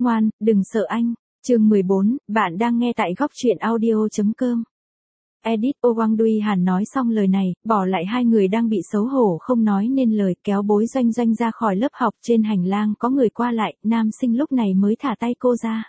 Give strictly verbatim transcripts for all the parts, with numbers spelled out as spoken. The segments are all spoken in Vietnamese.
ngoan, đừng sợ anh. Chương mười bốn, bạn đang nghe tại góc truyện audio chấm com. Edit Owang Dui Hàn nói xong lời này, bỏ lại hai người đang bị xấu hổ không nói nên lời, kéo Bối Doanh Doanh ra khỏi lớp học. Trên hành lang có người qua lại, nam sinh lúc này mới thả tay cô ra.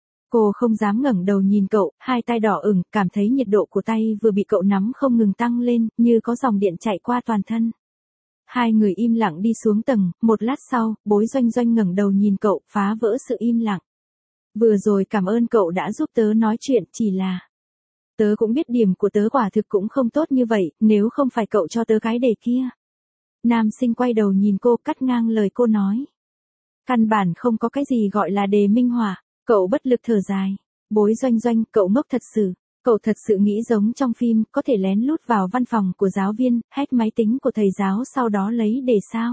Cô không dám ngẩng đầu nhìn cậu, hai tay đỏ ửng, cảm thấy nhiệt độ của tay vừa bị cậu nắm không ngừng tăng lên, như có dòng điện chạy qua toàn thân. Hai người im lặng đi xuống tầng, một lát sau, Bối Doanh Doanh ngẩng đầu nhìn cậu, phá vỡ sự im lặng. Vừa rồi cảm ơn cậu đã giúp tớ nói chuyện, chỉ là... Tớ cũng biết điểm của tớ quả thực cũng không tốt như vậy, nếu không phải cậu cho tớ cái đề kia. Nam sinh quay đầu nhìn cô, cắt ngang lời cô nói. Căn bản không có cái gì gọi là đề minh họa, cậu bất lực thở dài. Bối Doanh Doanh, cậu ngốc thật sự, cậu thật sự nghĩ giống trong phim, có thể lén lút vào văn phòng của giáo viên, hack máy tính của thầy giáo sau đó lấy đề sao.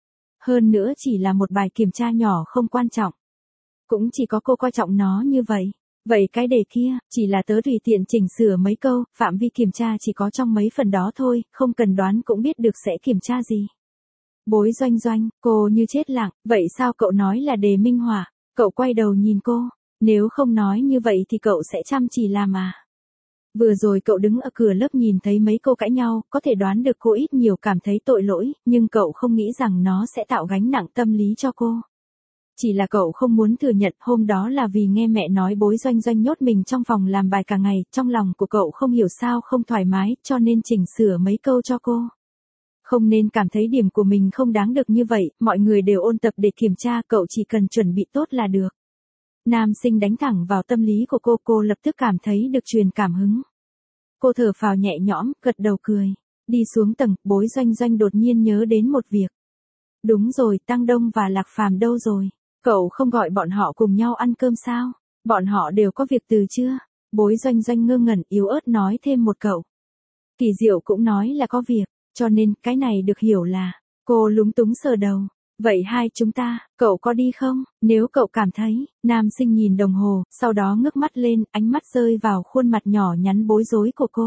Hơn nữa chỉ là một bài kiểm tra nhỏ không quan trọng. Cũng chỉ có cô coi trọng nó như vậy. Vậy cái đề kia, chỉ là tớ tùy tiện chỉnh sửa mấy câu, phạm vi kiểm tra chỉ có trong mấy phần đó thôi, không cần đoán cũng biết được sẽ kiểm tra gì. Bối Doanh Doanh, cô như chết lặng, vậy sao cậu nói là đề minh họa? Cậu quay đầu nhìn cô, nếu không nói như vậy thì cậu sẽ chăm chỉ làm à? Vừa rồi cậu đứng ở cửa lớp nhìn thấy mấy cô cãi nhau, có thể đoán được cô ít nhiều cảm thấy tội lỗi, nhưng cậu không nghĩ rằng nó sẽ tạo gánh nặng tâm lý cho cô. Chỉ là cậu không muốn thừa nhận hôm đó là vì nghe mẹ nói Bối Doanh Doanh nhốt mình trong phòng làm bài cả ngày, trong lòng của cậu không hiểu sao không thoải mái, cho nên chỉnh sửa mấy câu cho cô. Không nên cảm thấy điểm của mình không đáng được như vậy, mọi người đều ôn tập để kiểm tra, cậu chỉ cần chuẩn bị tốt là được. Nam sinh đánh thẳng vào tâm lý của cô, cô lập tức cảm thấy được truyền cảm hứng. Cô thở phào nhẹ nhõm, gật đầu cười. Đi xuống tầng, Bối Doanh Doanh đột nhiên nhớ đến một việc. Đúng rồi, Tăng Đông và Lạc Phàm đâu rồi? Cậu không gọi bọn họ cùng nhau ăn cơm sao? Bọn họ đều có việc từ chưa? Bối Doanh Doanh ngơ ngẩn yếu ớt nói thêm một cậu. Kỳ Diệu cũng nói là có việc, cho nên cái này được hiểu là, cô lúng túng sờ đầu. Vậy hai chúng ta, cậu có đi không? Nếu cậu cảm thấy, nam sinh nhìn đồng hồ, sau đó ngước mắt lên, ánh mắt rơi vào khuôn mặt nhỏ nhắn bối rối của cô.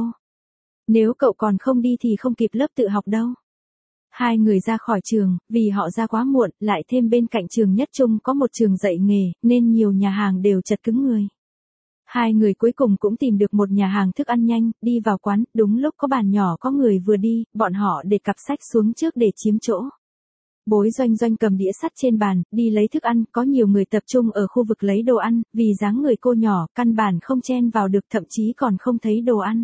Nếu cậu còn không đi thì không kịp lớp tự học đâu. Hai người ra khỏi trường, vì họ ra quá muộn, lại thêm bên cạnh trường Nhất Trung có một trường dạy nghề, nên nhiều nhà hàng đều chật cứng người. Hai người cuối cùng cũng tìm được một nhà hàng thức ăn nhanh, đi vào quán, đúng lúc có bàn nhỏ có người vừa đi, bọn họ để cặp sách xuống trước để chiếm chỗ. Bối Doanh Doanh cầm đĩa sắt trên bàn, đi lấy thức ăn, có nhiều người tập trung ở khu vực lấy đồ ăn, vì dáng người cô nhỏ, căn bản không chen vào được, thậm chí còn không thấy đồ ăn.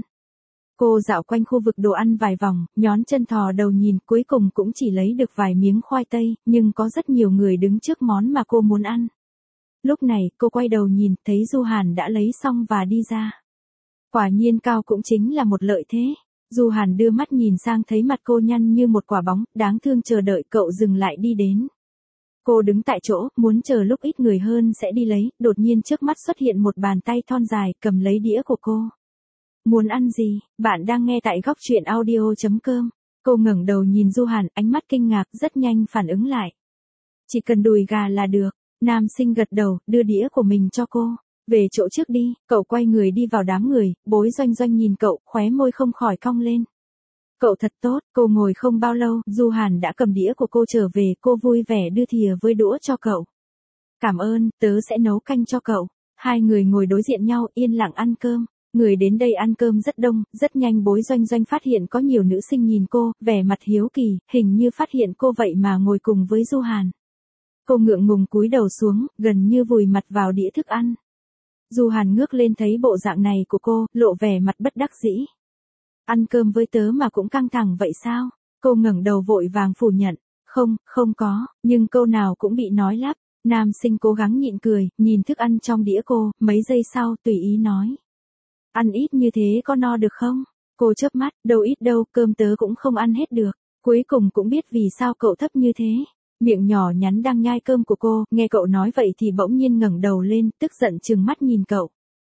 Cô dạo quanh khu vực đồ ăn vài vòng, nhón chân thò đầu nhìn, cuối cùng cũng chỉ lấy được vài miếng khoai tây, nhưng có rất nhiều người đứng trước món mà cô muốn ăn. Lúc này, cô quay đầu nhìn, thấy Du Hàn đã lấy xong và đi ra. Quả nhiên cao cũng chính là một lợi thế. Du Hàn đưa mắt nhìn sang thấy mặt cô nhăn như một quả bóng, đáng thương chờ đợi cậu dừng lại đi đến. Cô đứng tại chỗ, muốn chờ lúc ít người hơn sẽ đi lấy, đột nhiên trước mắt xuất hiện một bàn tay thon dài, cầm lấy đĩa của cô. Muốn ăn gì? Bạn đang nghe tại góc truyện audio chấm com. Cô ngẩng đầu nhìn Du Hàn, ánh mắt kinh ngạc, rất nhanh phản ứng lại. Chỉ cần đùi gà là được. Nam sinh gật đầu, đưa đĩa của mình cho cô. Về chỗ trước đi, cậu quay người đi vào đám người, Bối Doanh Doanh nhìn cậu, khóe môi không khỏi cong lên. Cậu thật tốt, cô ngồi không bao lâu, Du Hàn đã cầm đĩa của cô trở về, cô vui vẻ đưa thìa với đũa cho cậu. Cảm ơn, tớ sẽ nấu canh cho cậu. Hai người ngồi đối diện nhau, yên lặng ăn cơm. Người đến đây ăn cơm rất đông, rất nhanh Bối Doanh Doanh phát hiện có nhiều nữ sinh nhìn cô, vẻ mặt hiếu kỳ, hình như phát hiện cô vậy mà ngồi cùng với Du Hàn. Cô ngượng ngùng cúi đầu xuống, gần như vùi mặt vào đĩa thức ăn. Du Hàn ngước lên thấy bộ dạng này của cô, lộ vẻ mặt bất đắc dĩ. Ăn cơm với tớ mà cũng căng thẳng vậy sao? Cô ngẩng đầu vội vàng phủ nhận. Không, không có, nhưng câu nào cũng bị nói lắp. Nam sinh cố gắng nhịn cười, nhìn thức ăn trong đĩa cô, mấy giây sau tùy ý nói. Ăn ít như thế có no được không? Cô chớp mắt, đâu ít đâu, cơm tớ cũng không ăn hết được. Cuối cùng cũng biết vì sao cậu thấp như thế. Miệng nhỏ nhắn đang nhai cơm của cô, nghe cậu nói vậy thì bỗng nhiên ngẩng đầu lên, tức giận trừng mắt nhìn cậu.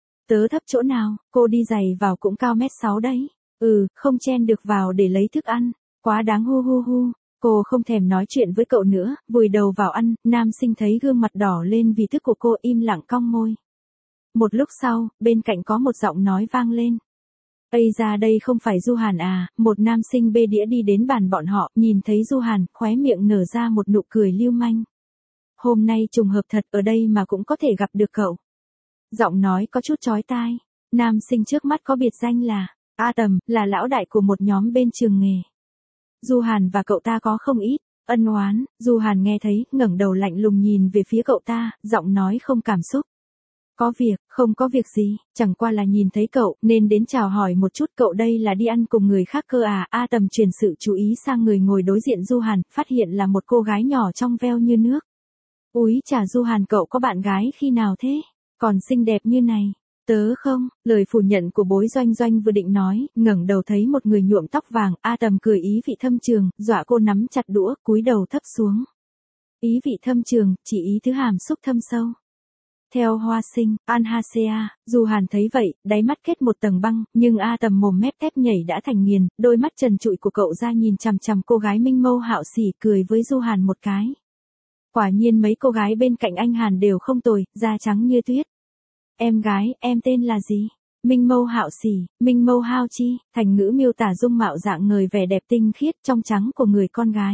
Tớ thấp chỗ nào, cô đi giày vào cũng cao mét sáu đấy. Ừ, không chen được vào để lấy thức ăn. Quá đáng hu hu hu. Cô không thèm nói chuyện với cậu nữa, vùi đầu vào ăn, nam sinh thấy gương mặt đỏ lên vì thức của cô im lặng cong môi. Một lúc sau, bên cạnh có một giọng nói vang lên. Ây ra đây không phải Du Hàn à, một nam sinh bê đĩa đi đến bàn bọn họ, nhìn thấy Du Hàn, khóe miệng nở ra một nụ cười lưu manh. hôm nay trùng hợp thật ở đây mà cũng có thể gặp được cậu. Giọng nói có chút chói tai. Nam sinh trước mắt có biệt danh là A Tầm, là lão đại của một nhóm bên trường nghề. Du Hàn và cậu ta có không ít ân oán. Du Hàn nghe thấy, ngẩng đầu lạnh lùng nhìn về phía cậu ta, giọng nói không cảm xúc. Có việc, không có việc gì, chẳng qua là nhìn thấy cậu, nên đến chào hỏi một chút. Cậu đây là đi ăn cùng người khác cơ à? A Tầm chuyển sự chú ý sang người ngồi đối diện Du Hàn, phát hiện là một cô gái nhỏ trong veo như nước. Úi chà, Du Hàn, cậu có bạn gái khi nào thế? Còn xinh đẹp như này. Tớ không, lời phủ nhận của Bối Doanh Doanh vừa định nói, ngẩng đầu thấy một người nhuộm tóc vàng. A Tầm cười ý vị thâm trường, dọa cô nắm chặt đũa, cúi đầu thấp xuống. Ý vị thâm trường, chỉ ý thứ hàm xúc thâm sâu. Theo Hoa Sinh, Anhasea, Du Hàn thấy vậy, đáy mắt kết một tầng băng, nhưng A Tầm mồm mép tép nhảy đã thành nghiền, đôi mắt trần trụi của cậu ra nhìn chằm chằm cô gái minh mâu hạo sỉ, cười với Du Hàn một cái. Quả nhiên mấy cô gái bên cạnh anh Hàn đều không tồi, da trắng như tuyết. Em gái, em tên là gì? Minh mâu hạo sỉ, minh mâu hao chi, thành ngữ miêu tả dung mạo dạng người vẻ đẹp tinh khiết trong trắng của người con gái.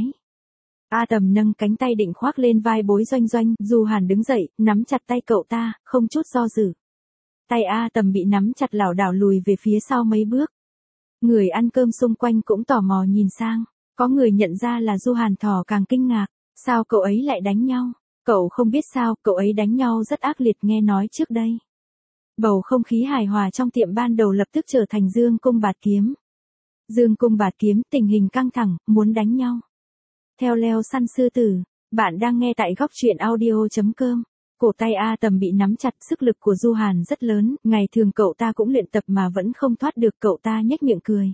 A Tầm nâng cánh tay định khoác lên vai Bối Doanh Doanh, Du Hàn đứng dậy, nắm chặt tay cậu ta, không chút do dự. Tay A Tầm bị nắm chặt lảo đảo lùi về phía sau mấy bước. Người ăn cơm xung quanh cũng tò mò nhìn sang, có người nhận ra là Du Hàn thò càng kinh ngạc, sao cậu ấy lại đánh nhau? Cậu không biết sao, cậu ấy đánh nhau rất ác liệt, nghe nói trước đây. Bầu không khí hài hòa trong tiệm ban đầu lập tức trở thành dương cung bạt kiếm. Dương cung bạt kiếm, tình hình căng thẳng, muốn đánh nhau. Theo leo săn sư tử, bạn đang nghe tại góc truyện audio chấm com. Cổ tay A Tầm bị nắm chặt, sức lực của Du Hàn rất lớn, ngày thường cậu ta cũng luyện tập mà vẫn không thoát được. Cậu ta nhếch miệng cười.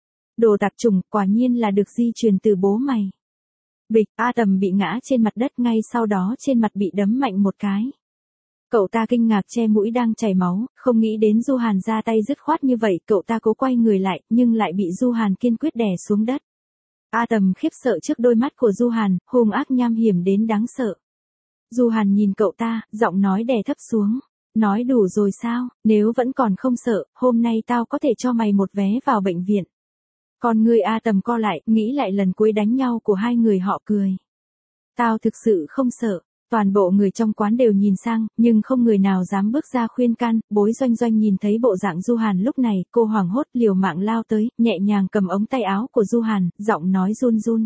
Đồ tạp chủng, quả nhiên là được di truyền từ bố mày. Bịch, A Tầm bị ngã trên mặt đất, ngay sau đó trên mặt bị đấm mạnh một cái. Cậu ta kinh ngạc che mũi đang chảy máu, không nghĩ đến Du Hàn ra tay dứt khoát như vậy. Cậu ta cố quay người lại, nhưng lại bị Du Hàn kiên quyết đè xuống đất. A Tầm khiếp sợ trước đôi mắt của Du Hàn, hung ác nham hiểm đến đáng sợ. Du Hàn nhìn cậu ta, giọng nói đè thấp xuống. Nói đủ rồi sao, nếu vẫn còn không sợ, hôm nay tao có thể cho mày một vé vào bệnh viện. Còn người A Tầm co lại, nghĩ lại lần cuối đánh nhau của hai người họ cười. Tao thực sự không sợ. Toàn bộ người trong quán đều nhìn sang, nhưng không người nào dám bước ra khuyên can. Bối Doanh Doanh nhìn thấy bộ dạng Du Hàn lúc này, cô hoảng hốt liều mạng lao tới, nhẹ nhàng cầm ống tay áo của Du Hàn, giọng nói run run.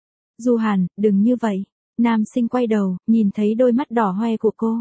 Du Hàn, đừng như vậy. Nam sinh quay đầu, nhìn thấy đôi mắt đỏ hoe của cô.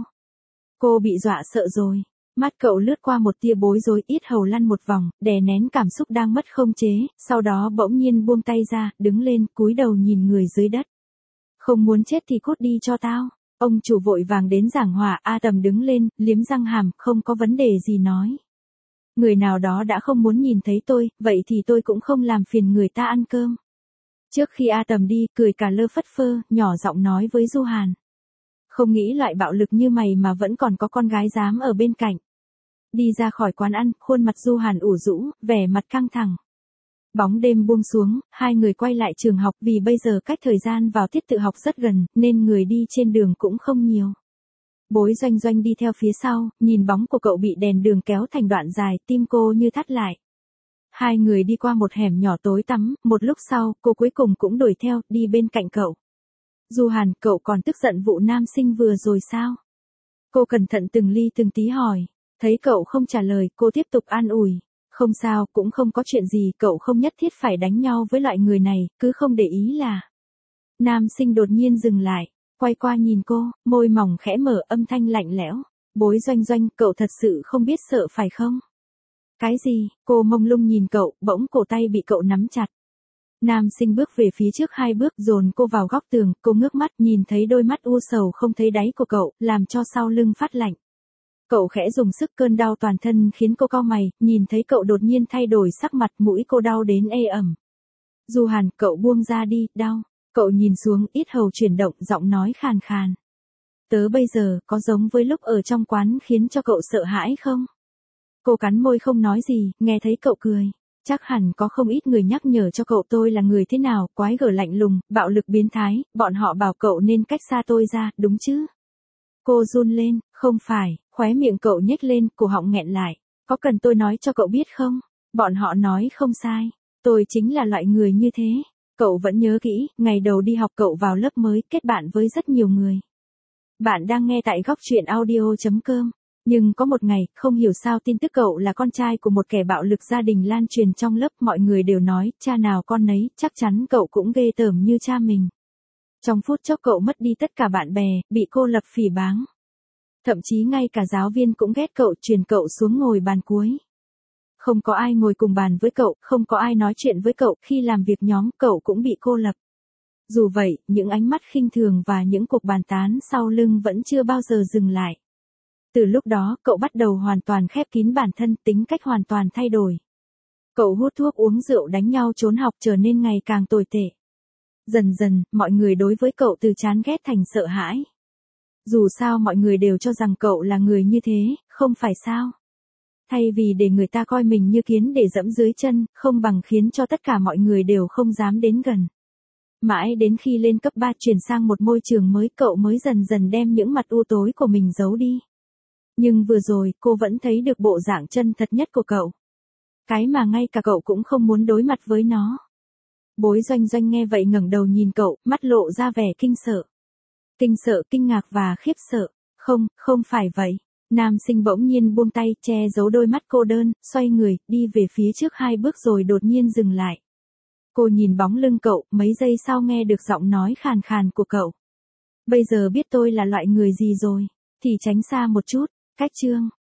Cô bị dọa sợ rồi. Mắt cậu lướt qua một tia bối rối, yết hầu lăn một vòng, đè nén cảm xúc đang mất không chế, sau đó bỗng nhiên buông tay ra, đứng lên, cúi đầu nhìn người dưới đất. Không muốn chết thì cút đi cho tao. Ông chủ vội vàng đến giảng hòa. A Tầm đứng lên, liếm răng hàm, không có vấn đề gì nói. Người nào đó đã không muốn nhìn thấy tôi, vậy thì tôi cũng không làm phiền người ta ăn cơm. Trước khi A Tầm đi, cười cả lơ phất phơ, nhỏ giọng nói với Du Hàn. Không nghĩ loại bạo lực như mày mà vẫn còn có con gái dám ở bên cạnh. Đi ra khỏi quán ăn, khuôn mặt Du Hàn ủ rũ, vẻ mặt căng thẳng. Bóng đêm buông xuống, hai người quay lại trường học, vì bây giờ cách thời gian vào tiết tự học rất gần, nên người đi trên đường cũng không nhiều. Bối Doanh Doanh đi theo phía sau, nhìn bóng của cậu bị đèn đường kéo thành đoạn dài, tim cô như thắt lại. Hai người đi qua một hẻm nhỏ tối tăm, một lúc sau, cô cuối cùng cũng đuổi theo, đi bên cạnh cậu. Du Hàn, cậu còn tức giận vụ nam sinh vừa rồi sao? Cô cẩn thận từng ly từng tí hỏi. Thấy cậu không trả lời, cô tiếp tục an ủi. Không sao, cũng không có chuyện gì, cậu không nhất thiết phải đánh nhau với loại người này, cứ không để ý là. Nam sinh đột nhiên dừng lại, quay qua nhìn cô, môi mỏng khẽ mở, âm thanh lạnh lẽo. Bối Doanh Doanh, cậu thật sự không biết sợ phải không? Cái gì? Cô mông lung nhìn cậu, bỗng cổ tay bị cậu nắm chặt. Nam sinh bước về phía trước hai bước, dồn cô vào góc tường, cô ngước mắt nhìn thấy đôi mắt u sầu không thấy đáy của cậu, làm cho sau lưng phát lạnh. Cậu khẽ dùng sức, cơn đau toàn thân khiến cô cau mày, nhìn thấy cậu đột nhiên thay đổi sắc mặt, mũi cô đau đến ê ẩm. Du Hàn, cậu buông ra đi, đau. Cậu nhìn xuống, yết hầu chuyển động, giọng nói khàn khàn. Tớ bây giờ, có giống với lúc ở trong quán khiến cho cậu sợ hãi không? Cô cắn môi không nói gì, nghe thấy cậu cười. Chắc hẳn có không ít người nhắc nhở cho cậu tôi là người thế nào, quái gở lạnh lùng, bạo lực biến thái, bọn họ bảo cậu nên cách xa tôi ra, đúng chứ? Cô run lên, không phải, khóe miệng cậu nhếch lên, cổ họng nghẹn lại. Có cần tôi nói cho cậu biết không? Bọn họ nói không sai, tôi chính là loại người như thế. Cậu vẫn nhớ kỹ, ngày đầu đi học cậu vào lớp mới, kết bạn với rất nhiều người. Bạn đang nghe tại góc truyện audio.com. Nhưng có một ngày, không hiểu sao tin tức cậu là con trai của một kẻ bạo lực gia đình lan truyền trong lớp, mọi người đều nói, cha nào con nấy, chắc chắn cậu cũng ghê tởm như cha mình. Trong phút chốc cậu mất đi tất cả bạn bè, bị cô lập phỉ báng. Thậm chí ngay cả giáo viên cũng ghét cậu, truyền cậu xuống ngồi bàn cuối. Không có ai ngồi cùng bàn với cậu, không có ai nói chuyện với cậu, khi làm việc nhóm cậu cũng bị cô lập. Dù vậy, những ánh mắt khinh thường và những cuộc bàn tán sau lưng vẫn chưa bao giờ dừng lại. Từ lúc đó, cậu bắt đầu hoàn toàn khép kín bản thân, tính cách hoàn toàn thay đổi. Cậu hút thuốc, uống rượu, đánh nhau, trốn học, trở nên ngày càng tồi tệ. Dần dần, mọi người đối với cậu từ chán ghét thành sợ hãi. Dù sao mọi người đều cho rằng cậu là người như thế, không phải sao? Thay vì để người ta coi mình như kiến để dẫm dưới chân, không bằng khiến cho tất cả mọi người đều không dám đến gần. Mãi đến khi lên cấp ba chuyển sang một môi trường mới, cậu mới dần dần đem những mặt u tối của mình giấu đi. Nhưng vừa rồi, cô vẫn thấy được bộ dạng chân thật nhất của cậu. Cái mà ngay cả cậu cũng không muốn đối mặt với nó. Bối Doanh Doanh nghe vậy ngẩng đầu nhìn cậu, mắt lộ ra vẻ kinh sợ. Kinh sợ, kinh ngạc và khiếp sợ. Không, không phải vậy. Nam sinh bỗng nhiên buông tay, che giấu đôi mắt cô đơn, xoay người, đi về phía trước hai bước rồi đột nhiên dừng lại. Cô nhìn bóng lưng cậu, mấy giây sau nghe được giọng nói khàn khàn của cậu. Bây giờ biết tôi là loại người gì rồi, thì tránh xa một chút. Cách chương